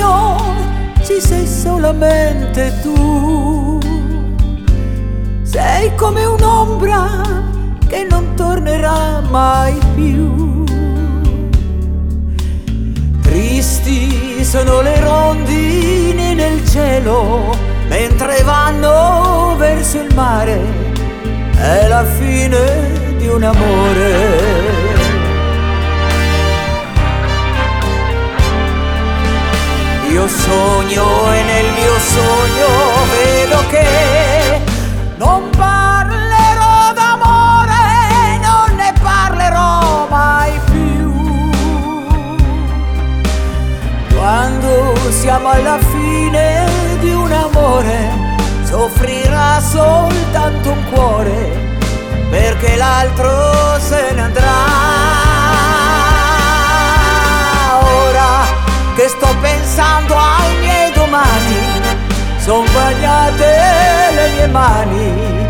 sogno ci sei solamente tu. Sei come un'ombra che non tornerà mai più. Tristi sono le rondini nel cielo mentre vanno verso il mare. È la fine di un amore. Io sogno e nel mio sogno vedo che non parlerò d'amore, non ne parlerò mai più. Quando siamo alla fine di un amore, soffrirà soltanto un cuore, perché l'altro se ne andrà. Che sto pensando ai miei domani, son bagnate le mie mani